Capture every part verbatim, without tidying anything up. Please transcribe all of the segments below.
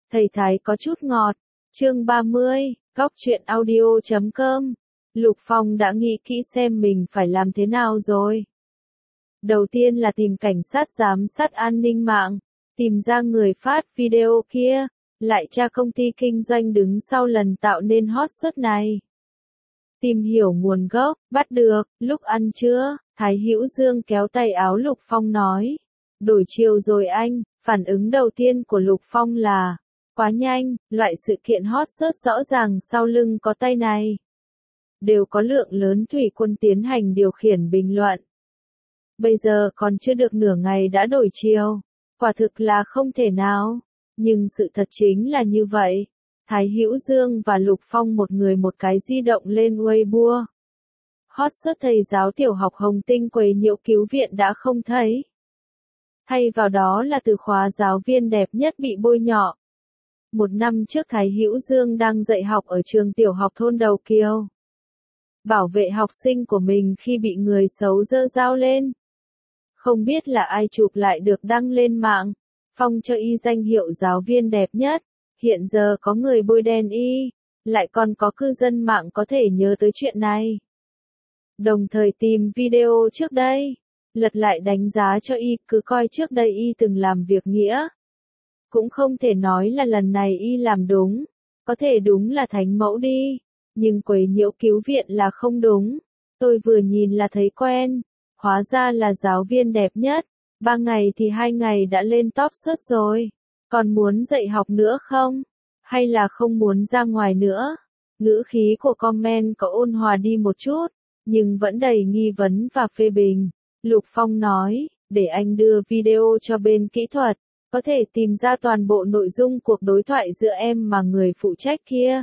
Thầy Thái có chút ngọt. Chương ba mươi, góc truyện audio chấm com. Lục Phong đã nghĩ kỹ xem mình phải làm thế nào rồi. Đầu tiên là tìm cảnh sát giám sát an ninh mạng, tìm ra người phát video kia, lại tra công ty kinh doanh đứng sau lần tạo nên hot search này. Tìm hiểu nguồn gốc, bắt được, lúc ăn trưa, Thái Hữu Dương kéo tay áo Lục Phong nói. Đổi chiều rồi anh, phản ứng đầu tiên của Lục Phong là, quá nhanh, loại sự kiện hot search rõ ràng sau lưng có tay này. Đều có lượng lớn thủy quân tiến hành điều khiển bình luận. Bây giờ còn chưa được nửa ngày đã đổi chiều, quả thực là không thể nào, nhưng sự thật chính là như vậy. Thái Hữu Dương và Lục Phong một người một cái di động lên Weibo. Hot search thầy giáo tiểu học Hồng Tinh quấy nhiễu cứu viện đã không thấy. Thay vào đó là từ khóa giáo viên đẹp nhất bị bôi nhọ. Một năm trước Thái Hữu Dương đang dạy học ở trường tiểu học thôn Đầu Kiều. Bảo vệ học sinh của mình khi bị người xấu giơ dao lên. Không biết là ai chụp lại được đăng lên mạng, phong cho y danh hiệu giáo viên đẹp nhất. Hiện giờ có người bôi đen y, lại còn có cư dân mạng có thể nhớ tới chuyện này. Đồng thời tìm video trước đây, lật lại đánh giá cho y, cứ coi trước đây y từng làm việc nghĩa. Cũng không thể nói là lần này y làm đúng, có thể đúng là thánh mẫu đi, nhưng quấy nhiễu cứu viện là không đúng. Tôi vừa nhìn là thấy quen, hóa ra là giáo viên đẹp nhất, ba ngày thì hai ngày đã lên top search rồi. Còn muốn dạy học nữa không? Hay là không muốn ra ngoài nữa? Ngữ khí của comment có ôn hòa đi một chút, nhưng vẫn đầy nghi vấn và phê bình. Lục Phong nói, để anh đưa video cho bên kỹ thuật, có thể tìm ra toàn bộ nội dung cuộc đối thoại giữa em mà người phụ trách kia.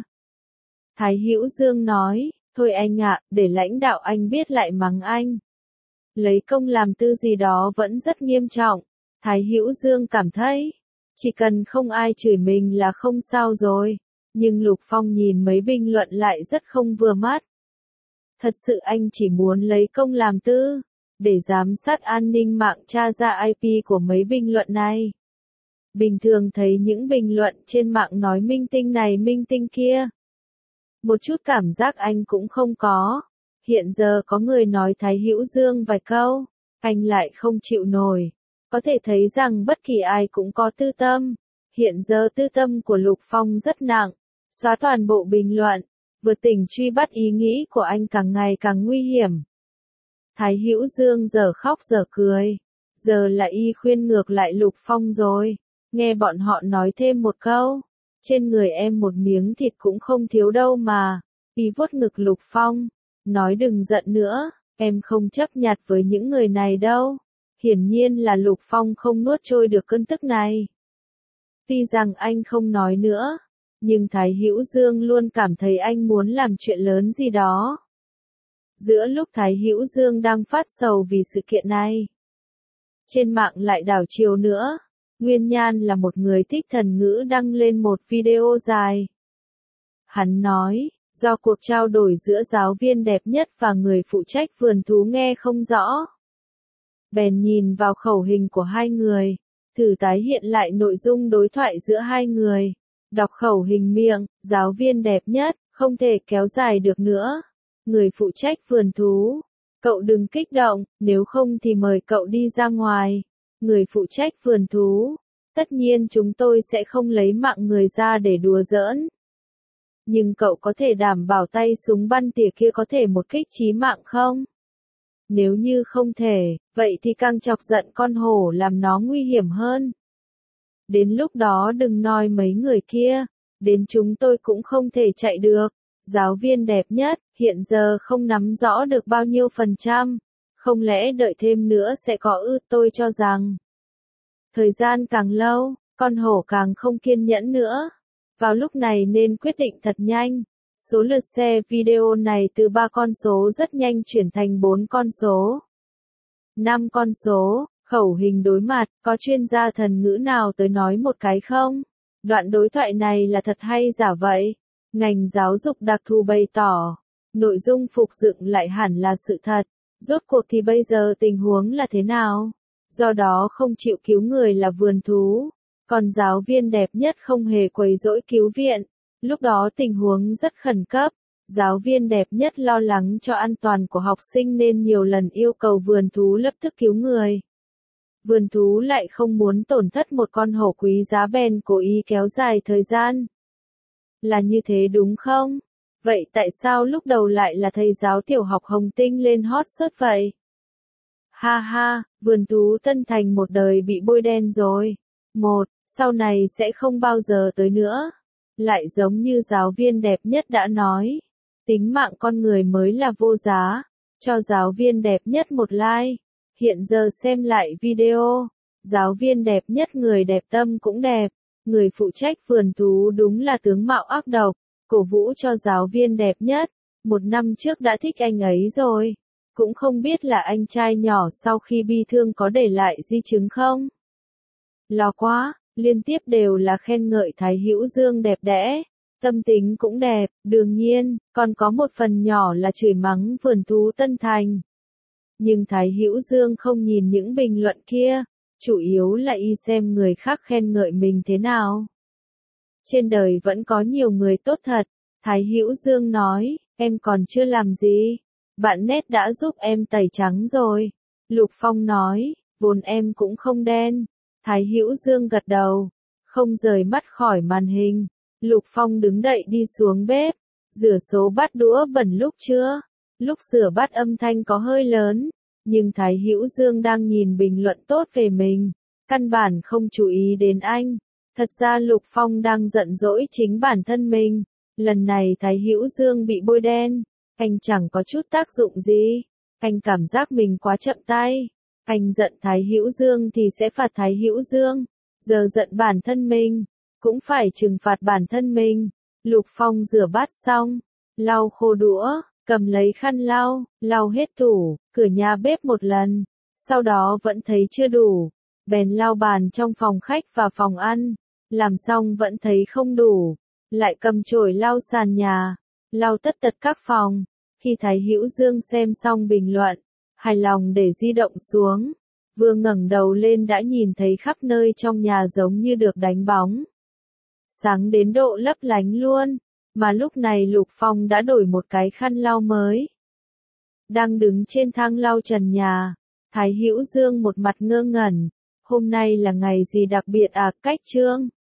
Thái Hữu Dương nói, thôi anh ạ, để lãnh đạo anh biết lại mắng anh. Lấy công làm tư gì đó vẫn rất nghiêm trọng. Thái Hữu Dương cảm thấy, chỉ cần không ai chửi mình là không sao rồi. Nhưng Lục Phong nhìn mấy bình luận lại rất không vừa mắt. Thật sự anh chỉ muốn lấy công làm tư, để giám sát an ninh mạng tra ra i pê của mấy bình luận này. Bình thường thấy những bình luận trên mạng nói minh tinh này minh tinh kia. Một chút cảm giác anh cũng không có. Hiện giờ có người nói Thái Hữu Dương vài câu, anh lại không chịu nổi. Có thể thấy rằng bất kỳ ai cũng có tư tâm. Hiện giờ tư tâm của Lục Phong rất nặng. Xóa toàn bộ bình luận, vượt tỉnh truy bắt ý nghĩ của anh càng ngày càng nguy hiểm. Thái Hữu Dương giờ khóc giờ cười. Giờ là y khuyên ngược lại Lục Phong rồi. Nghe bọn họ nói thêm một câu. Trên người em một miếng thịt cũng không thiếu đâu mà. Y vuốt ngực Lục Phong. Nói đừng giận nữa, em không chấp nhặt với những người này đâu. Hiển nhiên là Lục Phong không nuốt trôi được cơn tức này. Tuy rằng anh không nói nữa, nhưng Thái Hữu Dương luôn cảm thấy anh muốn làm chuyện lớn gì đó. Giữa lúc Thái Hữu Dương đang phát sầu vì sự kiện này, trên mạng lại đảo chiều nữa. Nguyên Nhan là một người thích thần ngữ đăng lên một video dài. Hắn nói, do cuộc trao đổi giữa giáo viên đẹp nhất và người phụ trách vườn thú nghe không rõ. Bèn nhìn vào khẩu hình của hai người, thử tái hiện lại nội dung đối thoại giữa hai người. Đọc khẩu hình miệng, giáo viên đẹp nhất, không thể kéo dài được nữa. Người phụ trách vườn thú, cậu đừng kích động, nếu không thì mời cậu đi ra ngoài. Người phụ trách vườn thú, tất nhiên chúng tôi sẽ không lấy mạng người ra để đùa giỡn. Nhưng cậu có thể đảm bảo tay súng bắn tỉa kia có thể một kích chí mạng không? Nếu như không thể, vậy thì càng chọc giận con hổ làm nó nguy hiểm hơn. Đến lúc đó đừng nói mấy người kia, đến chúng tôi cũng không thể chạy được. Giáo viên đẹp nhất, hiện giờ không nắm rõ được bao nhiêu phần trăm. Không lẽ đợi thêm nữa sẽ có ư? Tôi cho rằng thời gian càng lâu, con hổ càng không kiên nhẫn nữa. Vào lúc này nên quyết định thật nhanh. Số lượt share video này từ ba con số rất nhanh chuyển thành bốn con số. năm con số, khẩu hình đối mặt, có chuyên gia thần ngữ nào tới nói một cái không? Đoạn đối thoại này là thật hay giả vậy? Ngành giáo dục đặc thù bày tỏ, nội dung phục dựng lại hẳn là sự thật. Rốt cuộc thì bây giờ tình huống là thế nào? Do đó không chịu cứu người là vườn thú. Còn giáo viên đẹp nhất không hề quấy rối cứu viện. Lúc đó tình huống rất khẩn cấp. Giáo viên đẹp nhất lo lắng cho an toàn của học sinh nên nhiều lần yêu cầu vườn thú lập tức cứu người. Vườn thú lại không muốn tổn thất một con hổ quý giá bèn cố ý kéo dài thời gian. Là như thế đúng không? Vậy tại sao lúc đầu lại là thầy giáo tiểu học Hồng Tinh lên hot search vậy? Ha ha, vườn thú Tân Thành một đời bị bôi đen rồi. Một, sau này sẽ không bao giờ tới nữa. Lại giống như giáo viên đẹp nhất đã nói. Tính mạng con người mới là vô giá. Cho giáo viên đẹp nhất một like. Hiện giờ xem lại video. Giáo viên đẹp nhất người đẹp tâm cũng đẹp. Người phụ trách vườn thú đúng là tướng mạo ác độc. Cổ vũ cho giáo viên đẹp nhất. Một năm trước đã thích anh ấy rồi. Cũng không biết là anh trai nhỏ sau khi bi thương có để lại di chứng không? Lo quá, liên tiếp đều là khen ngợi Thái Hữu Dương đẹp đẽ. Tâm tính cũng đẹp, đương nhiên, còn có một phần nhỏ là chửi mắng vườn thú Tân Thành. Nhưng Thái Hữu Dương không nhìn những bình luận kia, chủ yếu là y xem người khác khen ngợi mình thế nào. Trên đời vẫn có nhiều người tốt thật, Thái Hữu Dương nói, em còn chưa làm gì. Bạn nét đã giúp em tẩy trắng rồi. Lục Phong nói, vốn em cũng không đen. Thái Hữu Dương gật đầu, không rời mắt khỏi màn hình. Lục Phong đứng dậy đi xuống bếp, rửa số bát đũa bẩn lúc trưa. Lúc rửa bát âm thanh có hơi lớn, nhưng Thái Hữu Dương đang nhìn bình luận tốt về mình, căn bản không chú ý đến anh. Thật ra Lục Phong đang giận dỗi chính bản thân mình. Lần này Thái Hữu Dương bị bôi đen, anh chẳng có chút tác dụng gì. Anh cảm giác mình quá chậm tay. Anh giận Thái Hữu Dương thì sẽ phạt Thái Hữu Dương. Giờ giận bản thân mình, cũng phải trừng phạt bản thân mình. Lục Phong rửa bát xong, lau khô đũa, cầm lấy khăn lau, lau hết tủ, cửa nhà bếp một lần. Sau đó vẫn thấy chưa đủ, bèn lau bàn trong phòng khách và phòng ăn. Làm xong vẫn thấy không đủ, lại cầm chổi lau sàn nhà, lau tất tật các phòng. Khi Thái Hữu Dương xem xong bình luận, hài lòng để di động xuống, vừa ngẩng đầu lên đã nhìn thấy khắp nơi trong nhà giống như được đánh bóng. Sáng đến độ lấp lánh luôn, mà lúc này Lục Phong đã đổi một cái khăn lau mới. Đang đứng trên thang lau trần nhà, Thái Hữu Dương một mặt ngơ ngẩn, hôm nay là ngày gì đặc biệt à, cách trương?